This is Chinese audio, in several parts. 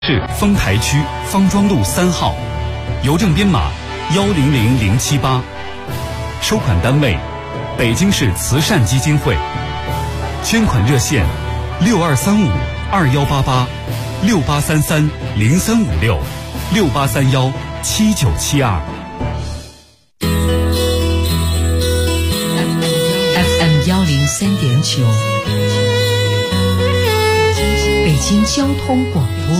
市丰台区方庄路3号，邮政编码100078，收款单位北京市慈善基金会，捐款热线6235-2833-6833-0356-6831-7972。 FM 103.9，北京交通广播，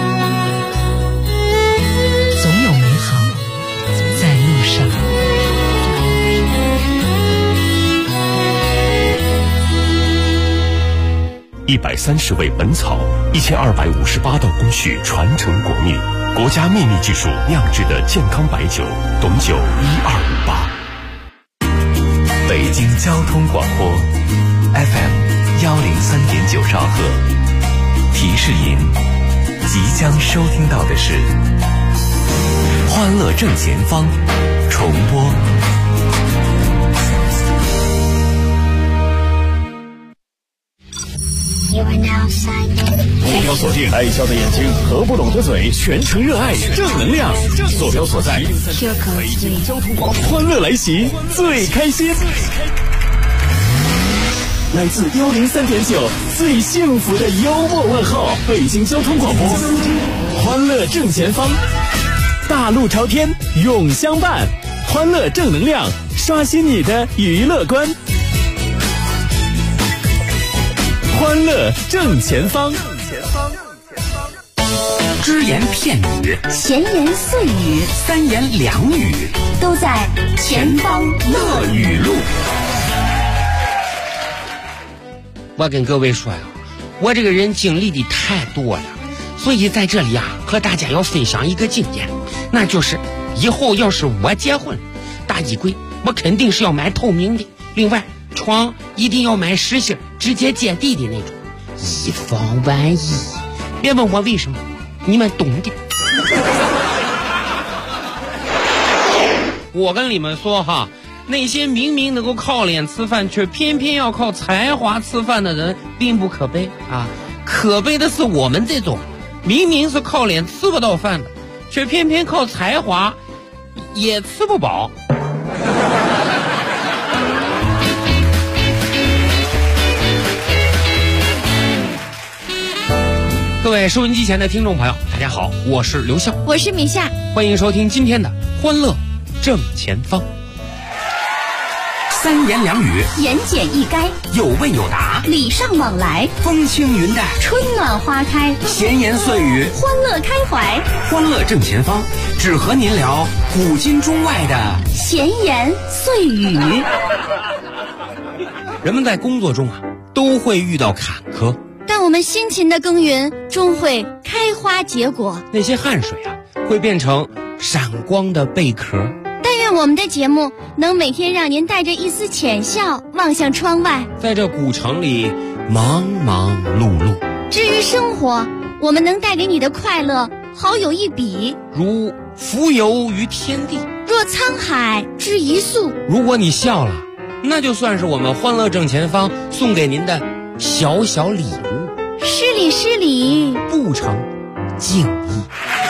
总有美好在路上。 130味本草，1258道工序传承国秘，国家秘密技术酿制的健康白酒，董酒1258。 北京交通广播 FM 103.9兆赫，提示您即将收听到的是欢乐正前方重播。 目标锁定爱笑的眼睛和不懂的嘴，全程热爱正能量。坐标所在北京交通广播，欢乐来袭，最开心。来自103.9最幸福的幽默问候，北京交通广播，欢乐正前方，大路朝天永相伴，欢乐正能量，刷新你的娱乐观。欢乐正前方， 只言片语， 闲言碎语， 三言两语， 都在前方乐语录。 我跟各位说呀，我这个人经历的太多了，所以在这里啊，和大家要分享一个经验，那就是以后要是我结婚，大衣柜我肯定是要买透明的，另外床一定要买实心直接接地的那种，以防万一。别问我为什么，你们懂的。我跟你们说哈，那些明明能够靠脸吃饭，却偏偏要靠才华吃饭的人，并不可悲啊！可悲的是我们这种明明是靠脸吃不到饭的，却偏偏靠才华也吃不饱。各位收音机前的听众朋友，大家好，我是刘笑， 我是米夏， 欢迎收听今天的欢乐正前方。三言两语， 言简意赅， 有问有答， 礼尚往来， 风轻云淡， 春暖花开， 闲言碎语， 欢乐开怀。 欢乐正前方，只和您聊古今中外的闲言碎语。 人们在工作中啊，都会遇到坎坷， 但我们辛勤的耕耘终会开花结果， 那些汗水啊，会变成闪光的贝壳。 但愿我们的节目能每天让您带着一丝浅笑望向窗外， 在这古城里忙忙碌碌。 至于生活，我们能带给你的快乐好有一比， 如浮游于天地， 若沧海之一粟。 如果你笑了，那就算是我们欢乐正前方送给您的小小礼物。 失礼失礼， 不成敬意。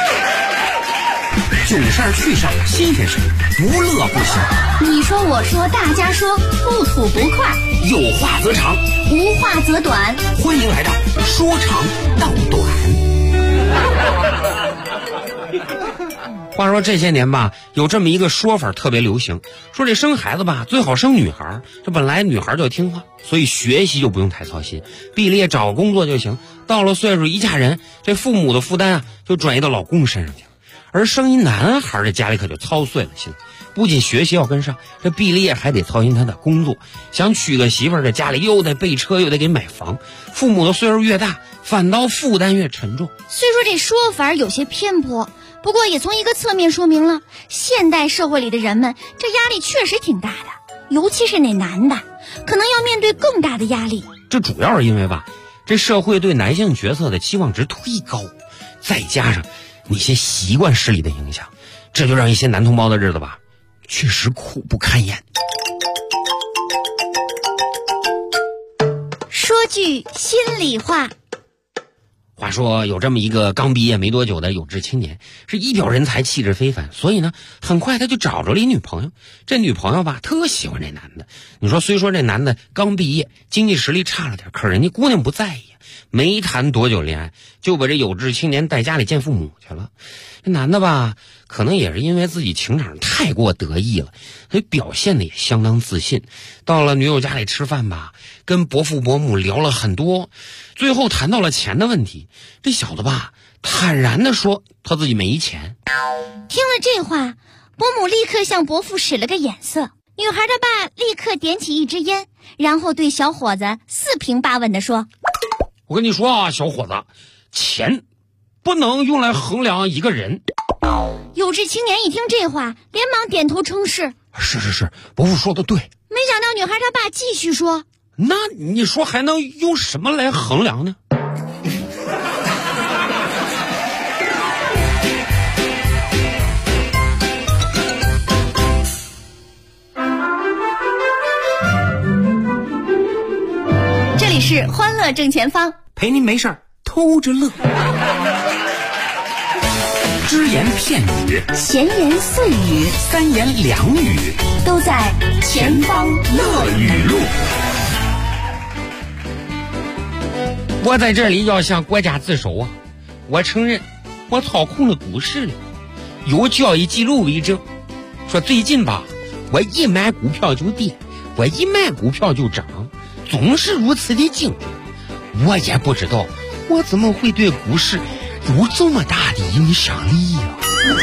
有事儿去事儿，新鲜事不乐不行。 你说我说大家说，不吐不快， 有话则长， 无话则短。 欢迎来到说长道短。话说这些年吧，有这么一个说法特别流行，说这生孩子吧最好生女孩，这本来女孩就听话，所以学习就不用太操心，毕了业找工作就行，到了岁数一嫁人，这父母的负担啊就转移到老公身上去了。而生一男孩，这家里可就操碎了心，不仅学习要跟上，这毕了业还得操心他的工作，想娶个媳妇儿，这家里又得备车又得给买房，父母的岁数越大，反倒负担越沉重。 虽说这说法有些偏颇，不过也从一个侧面说明了现代社会里的人们这压力确实挺大的，尤其是那男的可能要面对更大的压力。 这主要是因为吧，这社会对男性角色的期望值忒高，再加上那些习惯势力的影响，这就让一些男同胞的日子吧确实苦不堪言。 说句心里话， 话说有这么一个刚毕业没多久的有志青年，是一表人才，气质非凡，所以呢，很快他就找着了一女朋友。这女朋友吧，特喜欢这男的。你说，虽说这男的刚毕业，经济实力差了点，可人家姑娘不在意，没谈多久恋爱，就把这有志青年带家里见父母去了。这男的吧，可能也是因为自己情场太过得意了，所以表现的也相当自信。到了女友家里吃饭吧，跟伯父伯母聊了很多，最后谈到了钱的问题。这小子吧，坦然地说他自己没钱。 听了这话，伯母立刻向伯父使了个眼色。女孩的爸立刻点起一支烟，然后对小伙子四平八稳地说： 我跟你说啊，小伙子，钱不能用来衡量一个人。 有志青年一听这话，连忙点头称是。 是，伯父说的对。 没想到女孩她爸继续说： 那你说还能用什么来衡量呢？ 这里是欢乐正前方， 陪您没事儿偷着乐。只言片语， 闲言碎语， 三言两语， 都在前方乐语录。 我在这里要向国家自首啊！我承认我操控了股市了，有交易记录为证。说最近吧，我一买股票就跌，我一卖股票就涨，总是如此的精准。我也不知道我怎么会对股市有这么大的影响力呀！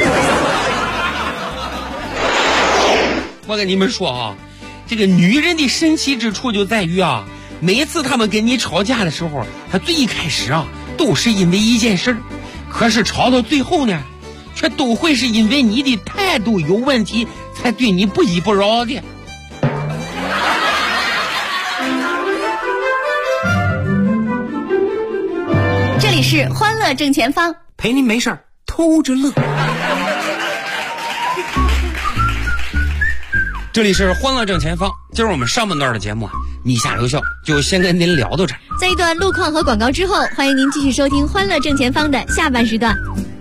我跟你们说啊，这个女人的神奇之处就在于啊，每次她们跟你吵架的时候，她最一开始啊都是因为一件事，可是吵到最后呢，却都会是因为你的态度有问题，才对你不依不饶的。 这里是欢乐正前方， 陪您没事儿偷着乐。 这里是欢乐正前方，今儿我们上半段的节目啊，逆下留笑就先跟您聊到这儿。 在一段路况和广告之后，欢迎您继续收听欢乐正前方的下半时段。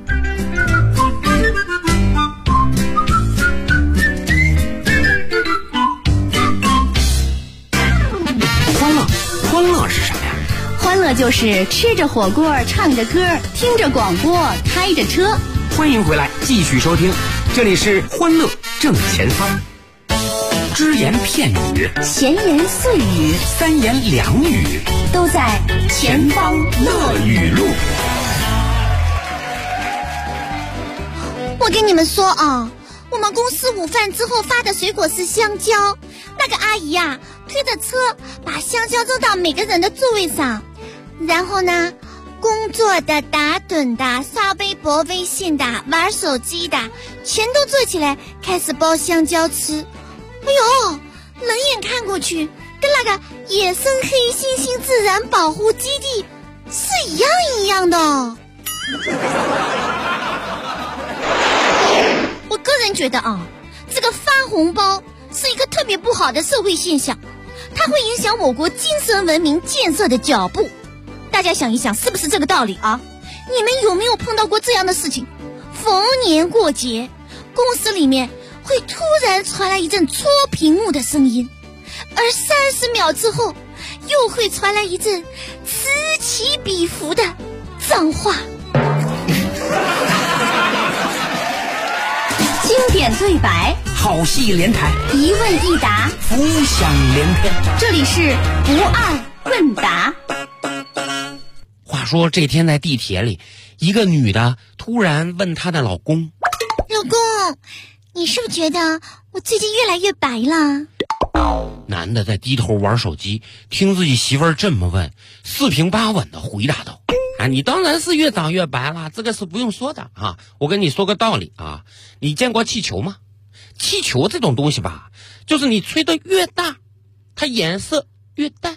欢乐是什么呀？ 欢乐就是吃着火锅，唱着歌，听着广播，开着车。 欢迎回来，继续收听，这里是欢乐正前方。只言片语， 闲言碎语， 三言两语， 都在前方乐语录。 我跟你们说啊，我们公司午饭之后发的水果是香蕉，那个阿姨啊，推着车把香蕉扔到每个人的座位上，然后呢，工作的、打盹的、刷微博、微信的、玩手机的，全都坐起来开始剥香蕉吃。哎呦，冷眼看过去，跟那个野生黑猩猩自然保护基地是一样的。我个人觉得啊，这个发红包是一个特别不好的社会现象，它会影响我国精神文明建设的脚步。大家想一想，是不是这个道理啊？你们有没有碰到过这样的事情？逢年过节，公司里面会突然传来一阵戳屏幕的声音，而30秒之后，又会传来一阵此起彼伏的脏话。经典对白， 好戏连台， 一问一答， 浮想联翩。 这里是不二问答。 话说这天在地铁里，一个女的突然问她的老公： 老公，你是不是觉得我最近越来越白了？ 男的在低头玩手机，听自己媳妇儿这么问，四平八稳的回答道：你当然是越长越白了，这个是不用说的啊。我跟你说个道理啊，你见过气球吗？气球这种东西吧，就是你吹得越大，它颜色越淡。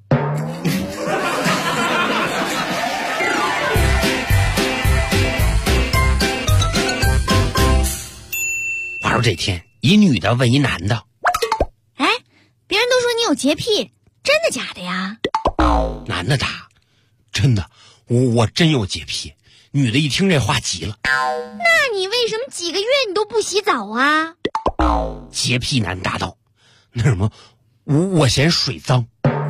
话说这天，一女的问一男的： 哎，别人都说你有洁癖，真的假的呀？ 男的答：真的， 我真有洁癖。女的一听这话急了， 那你为什么几个月你都不洗澡啊？ 洁癖难大道，那什么，我嫌水脏。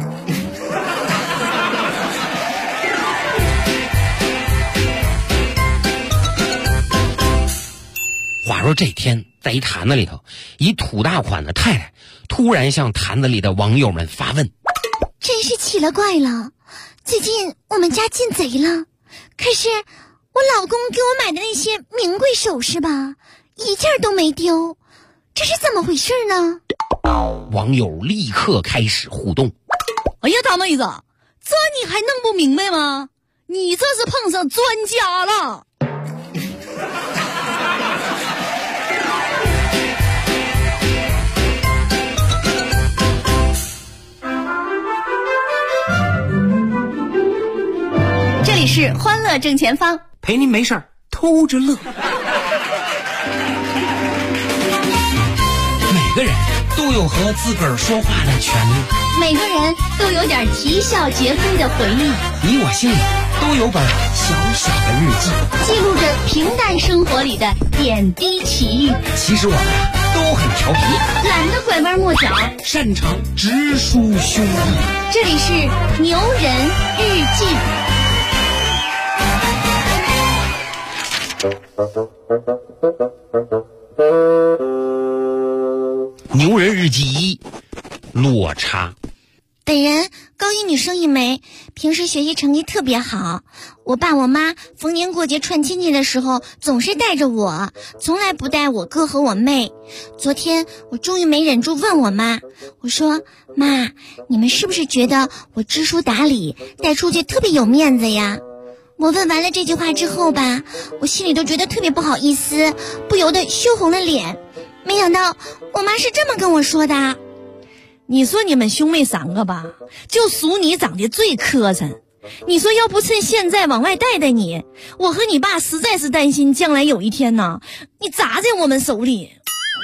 话说这天，在一坛子里头，一土大款的太太突然向坛子里的网友们发问： 真是奇了怪了，最近我们家进贼了，可是我老公给我买的那些名贵首饰吧，一件都没丢，这是怎么回事呢？ 网友立刻开始互动。 哎呀，大妹子，这你还弄不明白吗？你这是碰上专家了。 这里是欢乐正前方， 陪您没事儿偷着乐。每个人都有和自个儿说话的权利， 每个人都有点啼笑皆非的回忆， 你我心里都有本小小的日记， 记录着平淡生活里的点滴奇遇。 其实我们都很调皮， 懒得拐弯抹角， 擅长直抒胸臆。 这里是牛人日记。 牛人日记1：落差。 本人高一女生一枚，平时学习成绩特别好。我爸我妈逢年过节串亲戚的时候总是带着我，从来不带我哥和我妹。昨天我终于没忍住问我妈，我说：妈，你们是不是觉得我知书达理，带出去特别有面子呀？我问完了这句话之后吧，我心里都觉得特别不好意思，不由得羞红了脸。没想到我妈是这么跟我说的： 你说你们兄妹3个吧，就属你长得最磕碜。你说要不趁现在往外带带你，我和你爸实在是担心将来有一天呢，你砸在我们手里。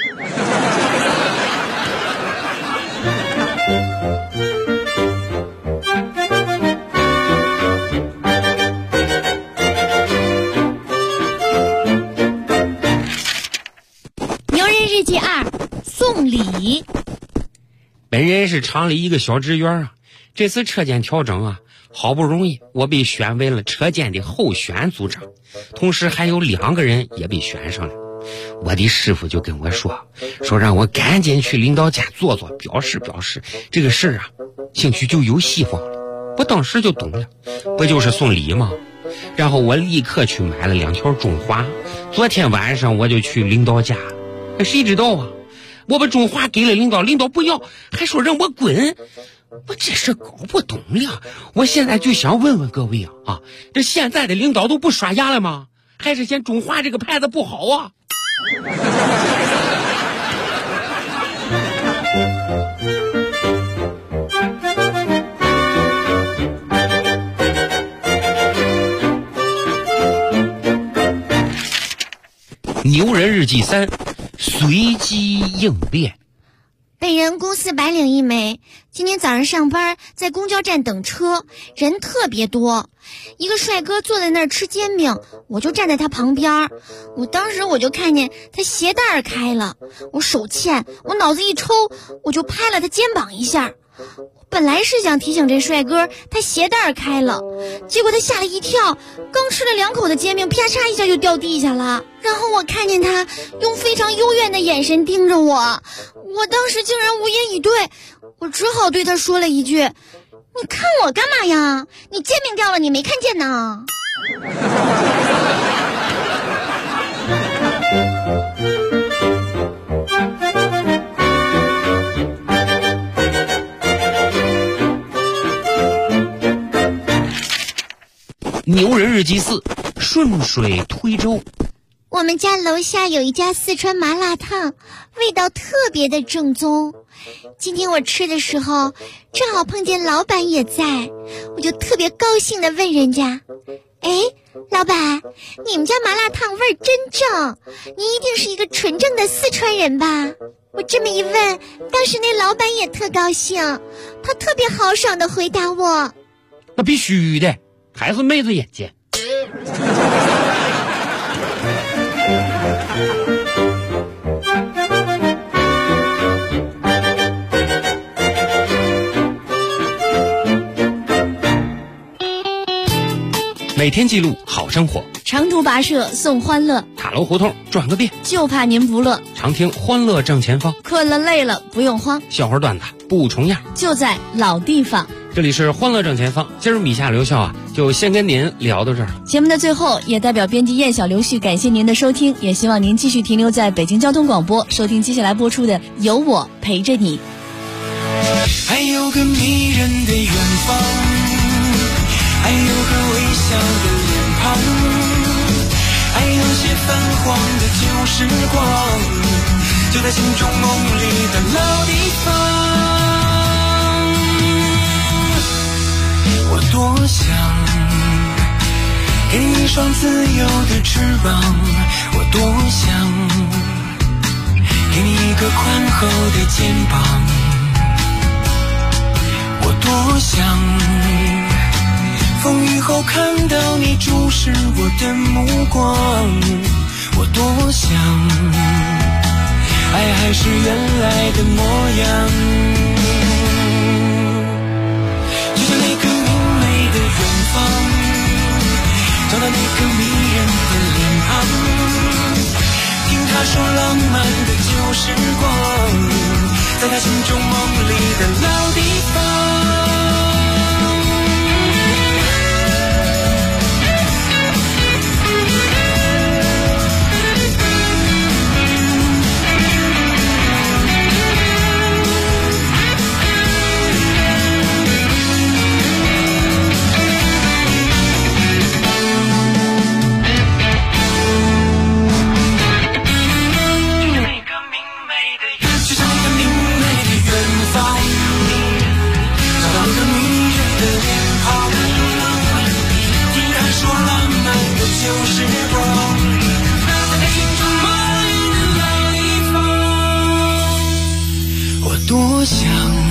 牛人日记2：送礼。 本人是厂里一个小职员啊，这次车间调整啊，好不容易我被选为了车间的候选组长，同时还有2个人也被选上了。我的师傅就跟我说让我赶紧去领导家坐坐，表示这个事儿啊，兴许就有希望了。我当时就懂了，不就是送礼吗？然后我立刻去买了2条中华，昨天晚上我就去领导家。谁知道啊，我把中华给了领导，领导不要，还说让我滚。我这事搞不懂了。我现在就想问问各位啊，这现在的领导都不刷牙了吗？还是嫌中华这个牌子不好啊？牛人日记3：随机应变。 本人公司白领一枚，今天早上上班，在公交站等车，人特别多。一个帅哥坐在那儿吃煎饼，我就站在他旁边。当时我就看见他鞋带开了，我手欠，我脑子一抽，我就拍了他肩膀一下。本来是想提醒这帅哥他鞋带开了，结果他吓了一跳，刚吃了2口的煎饼，啪嚓一下就掉地下了。然后我看见他用非常幽怨的眼神盯着我，我当时竟然无言以对，我只好对他说了一句：你看我干嘛呀？你煎饼掉了你没看见呢？ 牛人日记4：顺水推舟。 我们家楼下有一家四川麻辣烫，味道特别的正宗。今天我吃的时候正好碰见老板也在，我就特别高兴地问人家：哎，老板，你们家麻辣烫味儿真正，你一定是一个纯正的四川人吧？我这么一问，当时那老板也特高兴，他特别豪爽地回答我： 那必须的， 还是妹子眼尖。每天记录好生活， 长途跋涉送欢乐， 塔楼胡同转个遍， 就怕您不乐。 常听欢乐正前方， 困了累了不用慌， 笑话段子不重样， 就在老地方。 这里是欢乐正前方，今儿米夏刘笑就先跟您聊到这儿。 节目的最后，也代表编辑燕小刘旭感谢您的收听，也希望您继续停留在北京交通广播，收听接下来播出的《有我陪着你》。 还有个迷人的远方，还有个微笑的脸庞，还有些泛黄的旧时光，就在心中梦里的老地方。我多想给你一双自由的翅膀，我多想给你一个宽厚的肩膀，我多想风雨后看到你注视我的目光，我多想爱还是原来的模样，就像那个明媚的远方，找到那个迷人的脸庞，听他说浪漫的旧时光，在他心中梦里的老地方。多想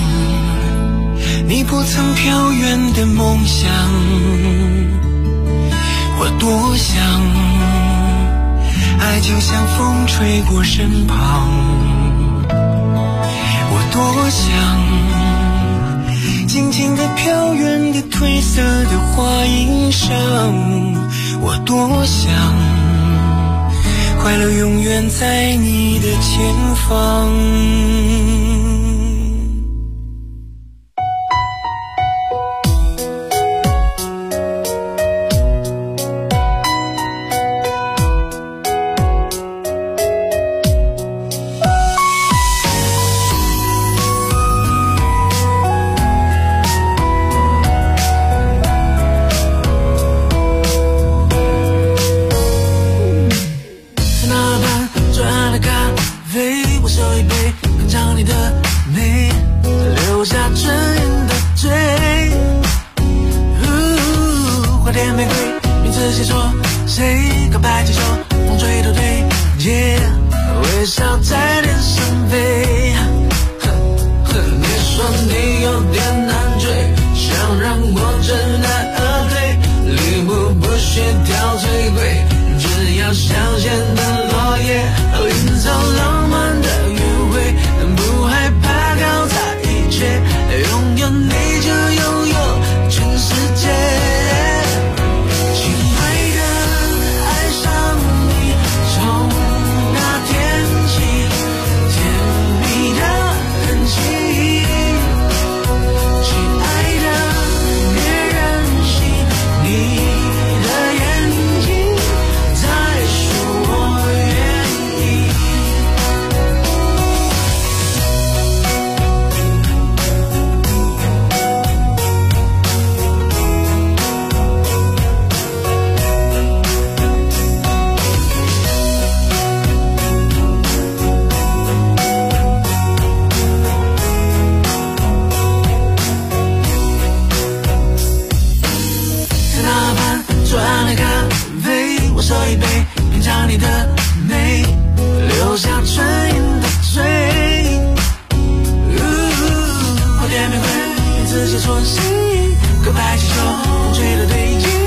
你不曾飘远的梦想，我多想爱情像风吹过身旁，我多想静静地飘远的褪色的花衣裳，我多想快乐永远在你的前方。自己说谁，可白气球风吹的对街。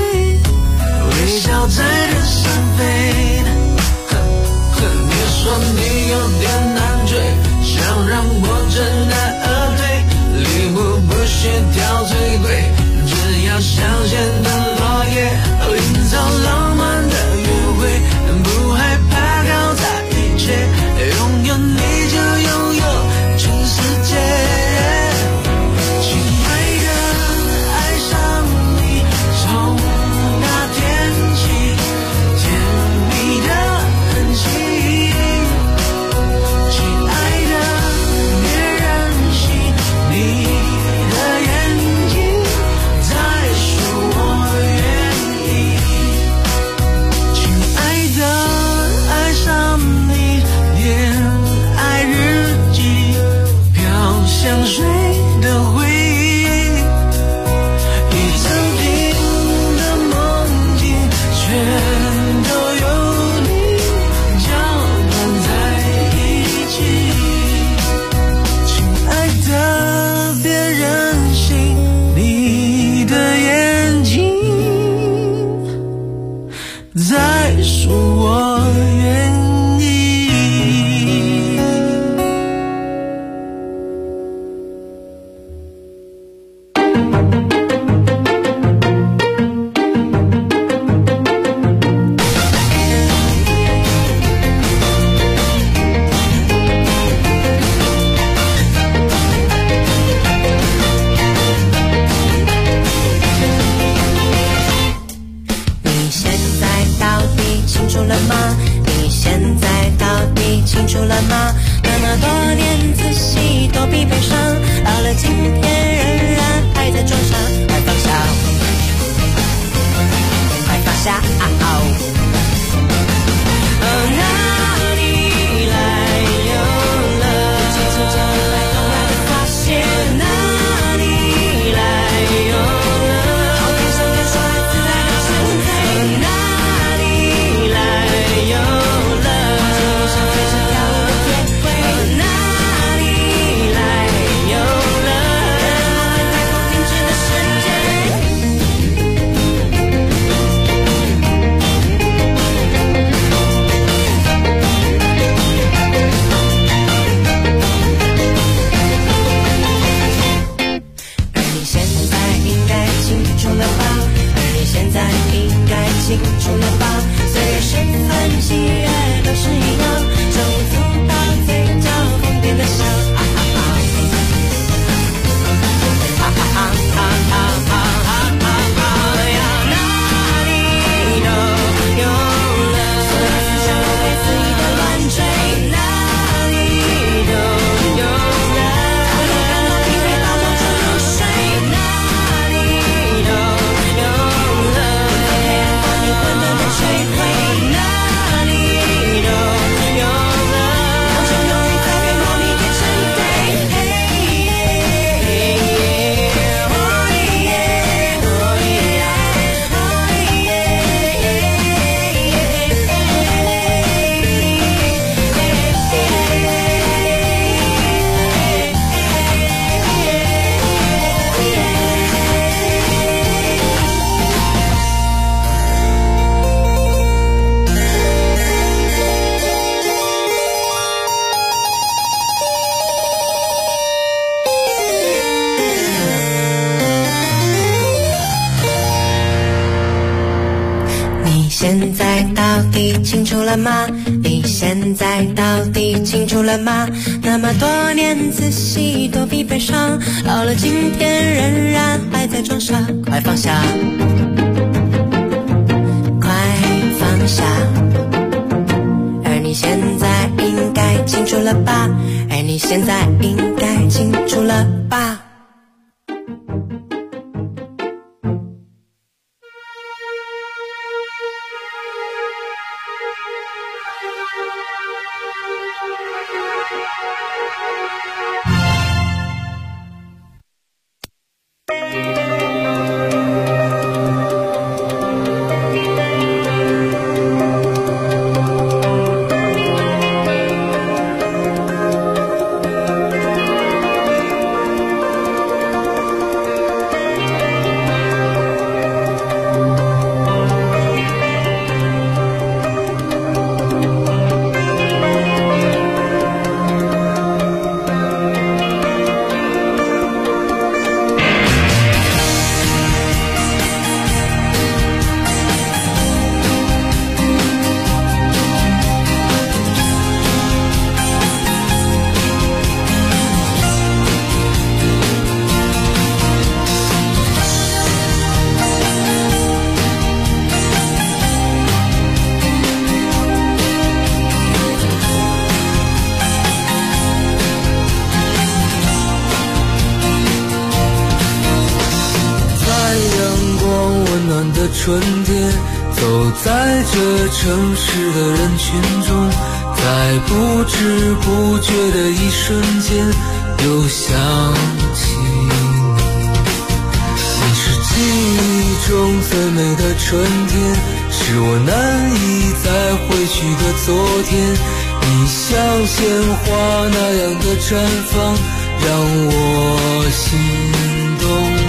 才属我愿意。 现在到底清楚了吗？你现在到底清楚了吗？那么多年仔细躲避悲伤，到了今天仍然还在装傻，快放下，快放下。而你现在应该清楚了吧？而你现在应该清楚了吧？ 春天，走在这城市的人群中，在不知不觉的一瞬间，又想起你。你是记忆中最美的春天，是我难以再回去的昨天。你像鲜花那样的绽放，让我心动。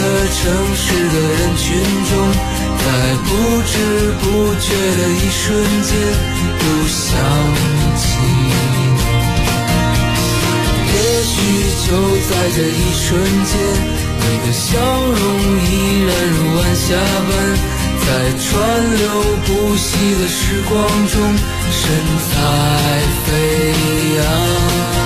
城市的人群中，在不知不觉的一瞬间又想起。也许就在这一瞬间，你的笑容依然如晚霞般，在川流不息的时光中神采飞扬。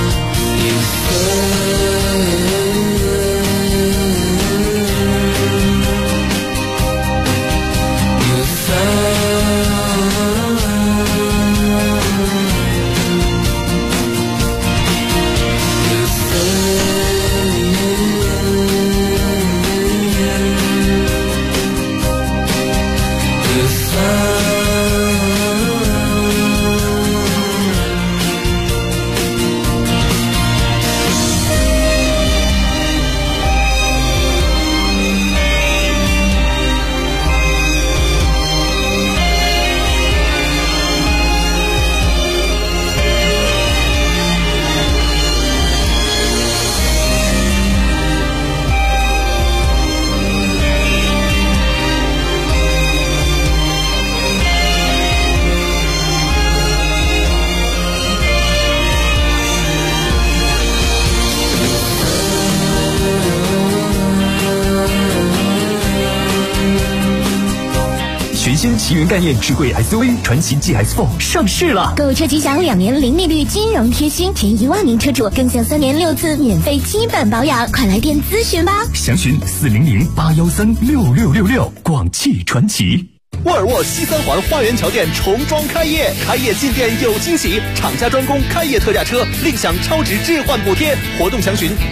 全新奇云概念智慧 SUV 传祺 GS4 上市了， 购车即享2年零利率金融贴心，前1万名车主更享3年6次免费基本保养，快来电咨询吧。 详询400-813-6666，广汽传祺。沃尔沃西三环花园桥店重装开业，开业进店有惊喜，厂家专供开业特价车另享超值置换补贴，活动详询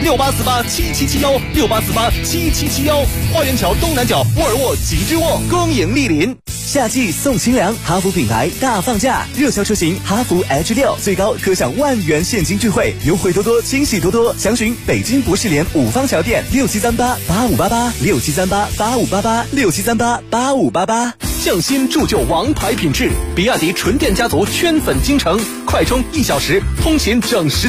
68487771，68487771。花园桥东南角沃尔沃极致沃，恭迎莅临。夏季送清凉，哈弗品牌大放价，热销车型哈弗 H6最高可享10000元现金钜惠，优惠多多，惊喜多多。详询北京不士联五方桥店67388588，67388588，67388588。匠心铸就王牌品质，比亚迪纯电家族圈粉京城，快充1小时，通勤整时。